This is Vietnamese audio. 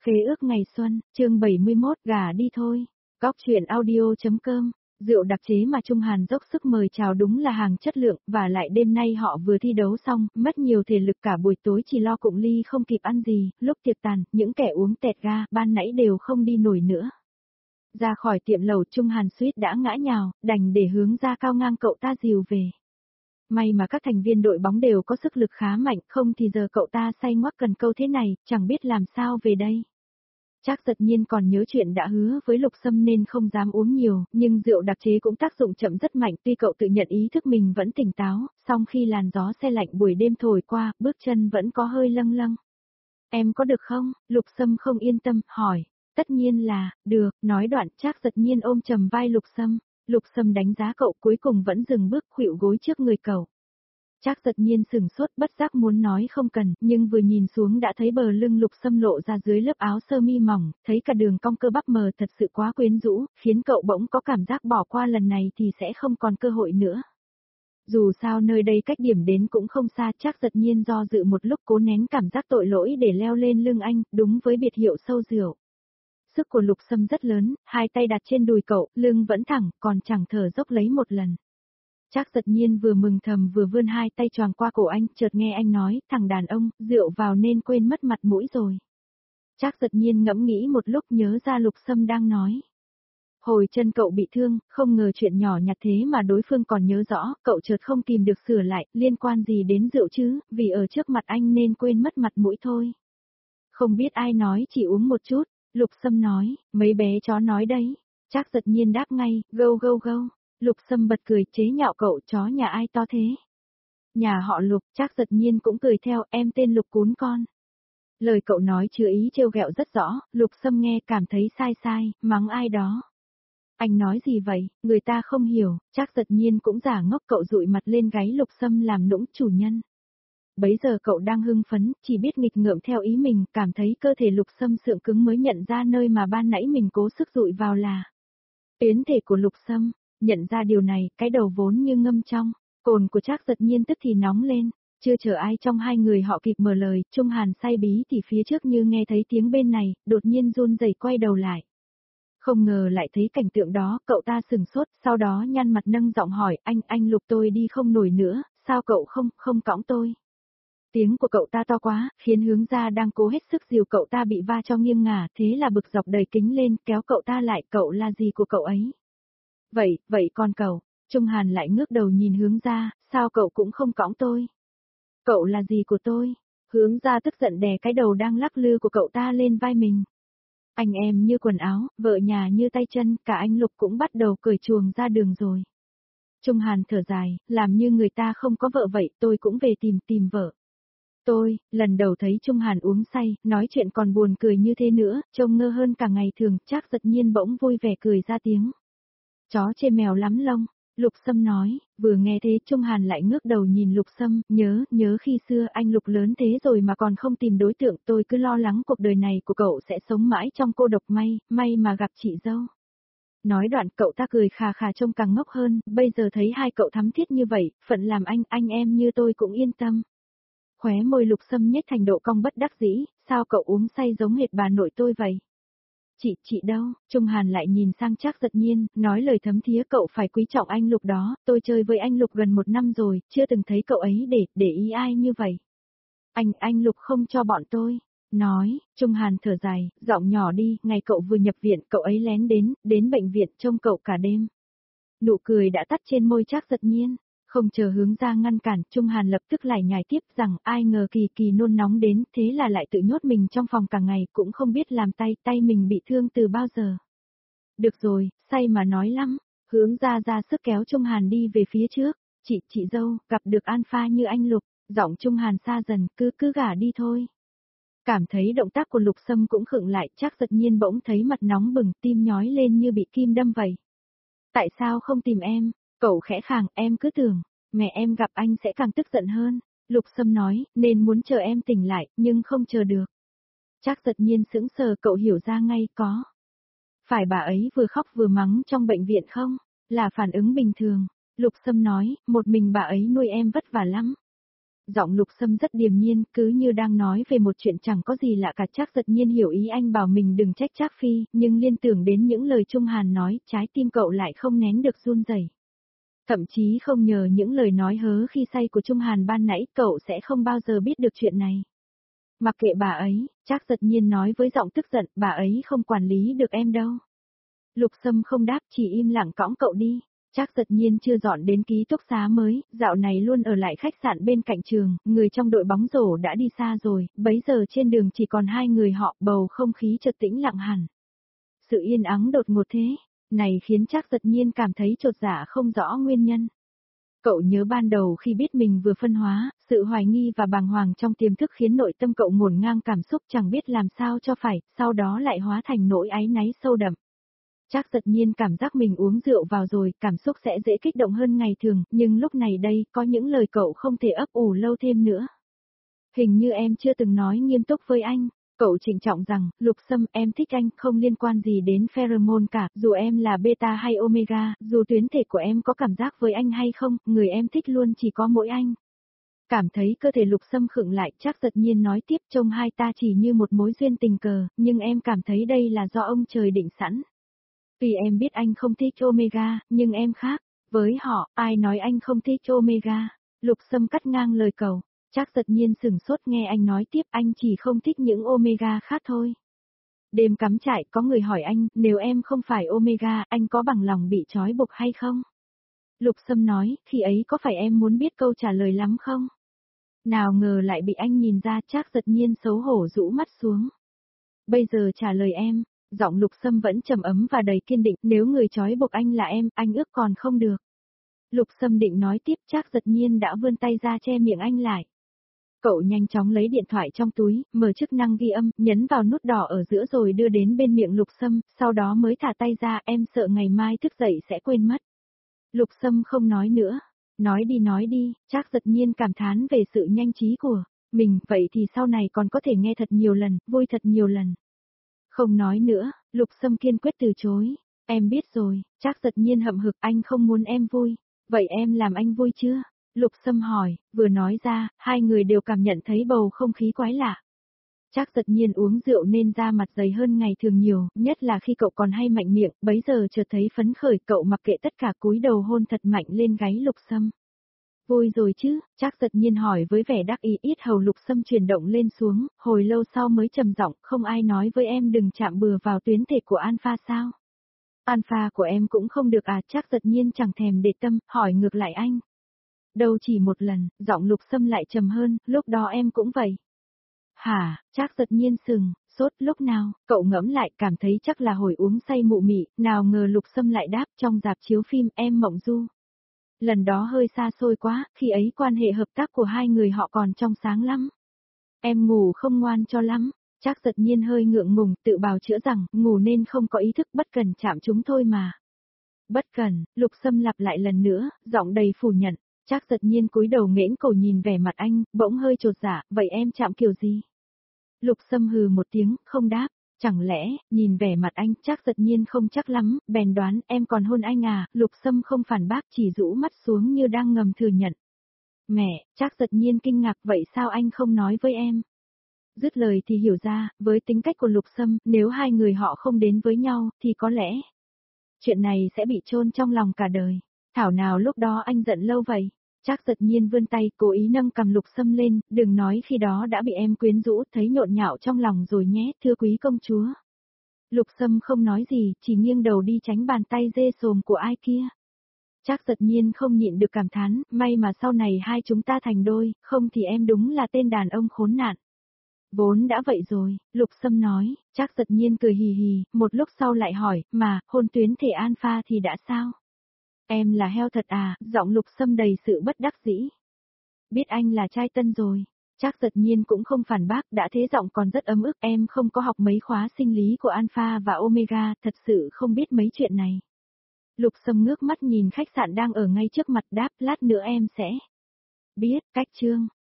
Khế ước ngày xuân, chương 71, gả đi thôi. Góc truyện audio.com, rượu đặc chế mà Trung Hàn dốc sức mời chào đúng là hàng chất lượng, và lại đêm nay họ vừa thi đấu xong, mất nhiều thể lực cả buổi tối chỉ lo cụng ly không kịp ăn gì, lúc tiệc tàn, những kẻ uống tẹt ga, ban nãy đều không đi nổi nữa. Ra khỏi tiệm lẩu Trung Hàn suýt đã ngã nhào, đành để hướng ra cao ngang cậu ta dìu về. May mà các thành viên đội bóng đều có sức lực khá mạnh, không thì giờ cậu ta say ngoắc cần câu thế này, chẳng biết làm sao về đây. Trác Giật Nhiên còn nhớ chuyện đã hứa với Lục Sâm nên không dám uống nhiều, nhưng rượu đặc chế cũng tác dụng chậm rất mạnh, tuy cậu tự nhận ý thức mình vẫn tỉnh táo, song khi làn gió se lạnh buổi đêm thổi qua, bước chân vẫn có hơi lâng lâng. Em có được không? Lục Sâm không yên tâm, hỏi. Tất nhiên là, được, nói đoạn Trác Giật Nhiên ôm chầm vai Lục Sâm. Lục Sâm đánh giá cậu cuối cùng vẫn dừng bước khuỵu gối trước người cậu. Trác Giật Nhiên sừng sốt bất giác muốn nói không cần, nhưng vừa nhìn xuống đã thấy bờ lưng Lục Sâm lộ ra dưới lớp áo sơ mi mỏng, thấy cả đường cong cơ bắp mờ thật sự quá quyến rũ, khiến cậu bỗng có cảm giác bỏ qua lần này thì sẽ không còn cơ hội nữa. Dù sao nơi đây cách điểm đến cũng không xa, Trác Giật Nhiên do dự một lúc cố nén cảm giác tội lỗi để leo lên lưng anh, đúng với biệt hiệu sâu rượu. Sức của Lục Sâm rất lớn, hai tay đặt trên đùi cậu, lưng vẫn thẳng, còn chẳng thở dốc lấy một lần. Trác Giật Nhiên vừa mừng thầm vừa vươn hai tay choàng qua cổ anh, chợt nghe anh nói, thằng đàn ông, rượu vào nên quên mất mặt mũi rồi. Trác Giật Nhiên ngẫm nghĩ một lúc nhớ ra Lục Sâm đang nói. Hồi chân cậu bị thương, không ngờ chuyện nhỏ nhặt thế mà đối phương còn nhớ rõ, cậu chợt không tìm được sửa lại, liên quan gì đến rượu chứ, vì ở trước mặt anh nên quên mất mặt mũi thôi. Không biết ai nói chỉ uống một chút, Lục Sâm nói, mấy bé chó nói đấy. Trác Giật Nhiên đáp ngay, gâu gâu gâu. Lục Sâm bật cười chế nhạo cậu, chó nhà ai to thế? Nhà họ Lục. Trác Giật Nhiên cũng cười theo, em tên Lục cún con. Lời cậu nói chứa ý trêu ghẹo rất rõ, Lục Sâm nghe cảm thấy sai sai, mắng ai đó. Anh nói gì vậy, người ta không hiểu. Trác Giật Nhiên cũng giả ngốc, cậu dụi mặt lên gáy Lục Sâm làm nũng chủ nhân. Bấy giờ cậu đang hưng phấn, chỉ biết nghịch ngợm theo ý mình, cảm thấy cơ thể Lục Sâm sượng cứng mới nhận ra nơi mà ban nãy mình cố sức dụi vào là tuyến thể của Lục Sâm. Nhận ra điều này, cái đầu vốn như ngâm trong, cồn của Trác Giật Nhiên tức thì nóng lên, chưa chờ ai trong hai người họ kịp mở lời, Trung Hàn say bí thì phía trước như nghe thấy tiếng bên này, đột nhiên run rẩy quay đầu lại. Không ngờ lại thấy cảnh tượng đó, cậu ta sừng sốt, sau đó nhăn mặt nâng giọng hỏi, anh Lục tôi đi không nổi nữa, sao cậu không cõng tôi? Tiếng của cậu ta to quá, khiến hướng ra đang cố hết sức dìu cậu ta bị va cho nghiêng ngả, thế là bực dọc đầy kính lên, kéo cậu ta lại, cậu là gì của cậu ấy? Vậy còn cậu? Trung Hàn lại ngước đầu nhìn hướng ra, sao cậu cũng không cõng tôi? Cậu là gì của tôi? Hướng ra tức giận đè cái đầu đang lắc lư của cậu ta lên vai mình. Anh em như quần áo, vợ nhà như tay chân, cả anh Lục cũng bắt đầu cởi chuồng ra đường rồi. Trung Hàn thở dài, làm như người ta không có vợ vậy, tôi cũng về tìm vợ. Tôi, lần đầu thấy Trung Hàn uống say, nói chuyện còn buồn cười như thế nữa, trông ngơ hơn cả ngày thường, Trác Giật Nhiên bỗng vui vẻ cười ra tiếng. Chó chê mèo lắm lông, Lục Sâm nói, vừa nghe thế Trung Hàn lại ngước đầu nhìn Lục Sâm, nhớ khi xưa anh Lục lớn thế rồi mà còn không tìm đối tượng, tôi cứ lo lắng cuộc đời này của cậu sẽ sống mãi trong cô độc, may mà gặp chị dâu. Nói đoạn cậu ta cười khà khà trông càng ngốc hơn, bây giờ thấy hai cậu thắm thiết như vậy, phận làm anh em như tôi cũng yên tâm. Khóe môi Lục Sâm nhếch thành độ cong bất đắc dĩ, sao cậu uống say giống hệt bà nội tôi vậy? Chị đâu? Trung Hàn lại nhìn sang Trác Giật Nhiên, nói lời thấm thía, cậu phải quý trọng anh Lục đó, tôi chơi với anh Lục gần 1 năm rồi, chưa từng thấy cậu ấy để ý ai như vậy. Anh Lục không cho bọn tôi. Nói, Trung Hàn thở dài, giọng nhỏ đi, ngày cậu vừa nhập viện, cậu ấy lén đến bệnh viện trông cậu cả đêm. Nụ cười đã tắt trên môi Trác Giật Nhiên. Không chờ hướng ra ngăn cản, Trung Hàn lập tức lại nhảy tiếp rằng ai ngờ kỳ nôn nóng đến, thế là lại tự nhốt mình trong phòng cả ngày, cũng không biết làm tay mình bị thương từ bao giờ. Được rồi, say mà nói lắm, hướng ra sức kéo Trung Hàn đi về phía trước, chị dâu, gặp được alpha như anh Lục, giọng Trung Hàn xa dần, cứ gả đi thôi. Cảm thấy động tác của Lục Sâm cũng khựng lại, Trác Giật Nhiên bỗng thấy mặt nóng bừng, tim nhói lên như bị kim đâm vậy. Tại sao không tìm em? Cậu khẽ khàng, em cứ tưởng, mẹ em gặp anh sẽ càng tức giận hơn. Lục Sâm nói, nên muốn chờ em tỉnh lại, nhưng không chờ được. Trác Giật Nhiên sững sờ, cậu hiểu ra ngay, có. Phải bà ấy vừa khóc vừa mắng trong bệnh viện không? Là phản ứng bình thường. Lục Sâm nói, một mình bà ấy nuôi em vất vả lắm. Giọng Lục Sâm rất điềm nhiên, cứ như đang nói về một chuyện chẳng có gì lạ cả. Trác Giật Nhiên hiểu ý anh bảo mình đừng trách Trác Phi, nhưng liên tưởng đến những lời Trung Hàn nói, trái tim cậu lại không nén được run rẩy. Thậm chí không nhờ những lời nói hớ khi say của Trung Hàn ban nãy, cậu sẽ không bao giờ biết được chuyện này. Mặc kệ bà ấy, Trác Giật Nhiên nói với giọng tức giận, bà ấy không quản lý được em đâu. Lục Sâm không đáp, chỉ im lặng cõng cậu đi. Trác Giật Nhiên chưa dọn đến ký túc xá mới, dạo này luôn ở lại khách sạn bên cạnh trường, người trong đội bóng rổ đã đi xa rồi, bấy giờ trên đường chỉ còn hai người họ, bầu không khí chợt tĩnh lặng hẳn. Sự yên ắng đột ngột thế, này khiến Trác Giật Nhiên cảm thấy chột dạ không rõ nguyên nhân. Cậu nhớ ban đầu khi biết mình vừa phân hóa, sự hoài nghi và bàng hoàng trong tiềm thức khiến nội tâm cậu ngổn ngang cảm xúc chẳng biết làm sao cho phải, sau đó lại hóa thành nỗi áy náy sâu đậm. Trác Giật Nhiên cảm giác mình uống rượu vào rồi, cảm xúc sẽ dễ kích động hơn ngày thường, nhưng lúc này đây, có những lời cậu không thể ấp ủ lâu thêm nữa. Hình như em chưa từng nói nghiêm túc với anh. Cậu trịnh trọng rằng, Lục Sâm, em thích anh, không liên quan gì đến pheromone cả, dù em là beta hay omega, dù tuyến thể của em có cảm giác với anh hay không, người em thích luôn chỉ có mỗi anh. Cảm thấy cơ thể Lục Sâm khựng lại, Trác Giật Nhiên nói tiếp, trông hai ta chỉ như một mối duyên tình cờ, nhưng em cảm thấy đây là do ông trời định sẵn. Vì em biết anh không thích omega, nhưng em khác, với họ, ai nói anh không thích omega? Lục Sâm cắt ngang lời cậu. Trác Giật Nhiên sửng sốt nghe anh nói tiếp, anh chỉ không thích những omega khác thôi. Đêm cắm trại có người hỏi anh, nếu em không phải omega, anh có bằng lòng bị trói buộc hay không? Lục Sâm nói, khi ấy có phải em muốn biết câu trả lời lắm không? Nào ngờ lại bị anh nhìn ra. Trác Giật Nhiên xấu hổ rũ mắt xuống. Bây giờ trả lời em, giọng Lục Sâm vẫn trầm ấm và đầy kiên định, nếu người trói buộc anh là em, anh ước còn không được. Lục Sâm định nói tiếp, Trác Giật Nhiên đã vươn tay ra che miệng anh lại. Cậu nhanh chóng lấy điện thoại trong túi, mở chức năng ghi âm, nhấn vào nút đỏ ở giữa rồi đưa đến bên miệng Lục Sâm, sau đó mới thả tay ra, em sợ ngày mai thức dậy sẽ quên mất. Lục Sâm không nói nữa. Nói đi, Trác Giật Nhiên cảm thán về sự nhanh trí của mình, vậy thì sau này còn có thể nghe thật nhiều lần, vui thật nhiều lần. Không nói nữa, Lục Sâm kiên quyết từ chối. Em biết rồi, Trác Giật Nhiên hậm hực, anh không muốn em vui. Vậy em làm anh vui chưa? Lục Sâm hỏi, vừa nói ra, hai người đều cảm nhận thấy bầu không khí quái lạ. Trác Giật Nhiên uống rượu nên da mặt dày hơn ngày thường nhiều, nhất là khi cậu còn hay mạnh miệng, bấy giờ chợt thấy phấn khởi, cậu mặc kệ tất cả cúi đầu hôn thật mạnh lên gáy Lục Sâm. Vui rồi chứ, Trác Giật Nhiên hỏi với vẻ đắc ý, yết hầu Lục Sâm chuyển động lên xuống, hồi lâu sau mới trầm giọng, không ai nói với em đừng chạm bừa vào tuyến thể của Alpha sao? Alpha của em cũng không được à? Trác Giật Nhiên chẳng thèm để tâm, hỏi ngược lại anh. Đâu chỉ một lần, giọng Lục Sâm lại trầm hơn, lúc đó em cũng vậy. Hả? Trác Giật Nhiên sừng sốt, lúc nào? Cậu ngẫm lại, cảm thấy chắc là hồi uống say mụ mị, nào ngờ Lục Sâm lại đáp, trong rạp chiếu phim Em Mộng Du. Lần đó hơi xa xôi quá, khi ấy quan hệ hợp tác của hai người họ còn trong sáng lắm. Em ngủ không ngoan cho lắm. Trác Giật Nhiên hơi ngượng ngùng, tự bào chữa rằng, ngủ nên không có ý thức, bất cần chạm chúng thôi mà. Bất cần, Lục Sâm lặp lại lần nữa, giọng đầy phủ nhận. Trác Giật Nhiên cúi đầu nghễnh cổ nhìn vẻ mặt anh, bỗng hơi chột dạ, vậy em chạm kiểu gì? Lục Sâm hừ một tiếng, không đáp. Chẳng lẽ, nhìn vẻ mặt anh, Trác Giật Nhiên không chắc lắm, bèn đoán, em còn hôn anh à? Lục Sâm không phản bác, chỉ rũ mắt xuống như đang ngầm thừa nhận. Mẹ, Trác Giật Nhiên kinh ngạc, vậy sao anh không nói với em? Dứt lời thì hiểu ra, với tính cách của Lục Sâm, nếu hai người họ không đến với nhau, thì có lẽ chuyện này sẽ bị chôn trong lòng cả đời. Thảo nào lúc đó anh giận lâu vậy? Trác Giật Nhiên vươn tay, cố ý nâng cầm Lục Sâm lên, đừng nói khi đó đã bị em quyến rũ, thấy nhộn nhạo trong lòng rồi nhé, thưa quý công chúa. Lục Sâm không nói gì, chỉ nghiêng đầu đi tránh bàn tay dê sồm của ai kia. Trác Giật Nhiên không nhịn được cảm thán, may mà sau này hai chúng ta thành đôi, không thì em đúng là tên đàn ông khốn nạn. Vốn đã vậy rồi, Lục Sâm nói. Trác Giật Nhiên cười hì hì, một lúc sau lại hỏi, mà, hôn tuyến thể Alpha thì đã sao? Em là heo thật à? Giọng Lục Sâm đầy sự bất đắc dĩ. Biết anh là trai tân rồi. Trác Giật Nhiên cũng không phản bác, đã thế giọng còn rất ấm ức, em không có học mấy khóa sinh lý của Alpha và Omega, thật sự không biết mấy chuyện này. Lục Sâm ngước mắt nhìn khách sạn đang ở ngay trước mặt, đáp, lát nữa em sẽ biết. Cách chương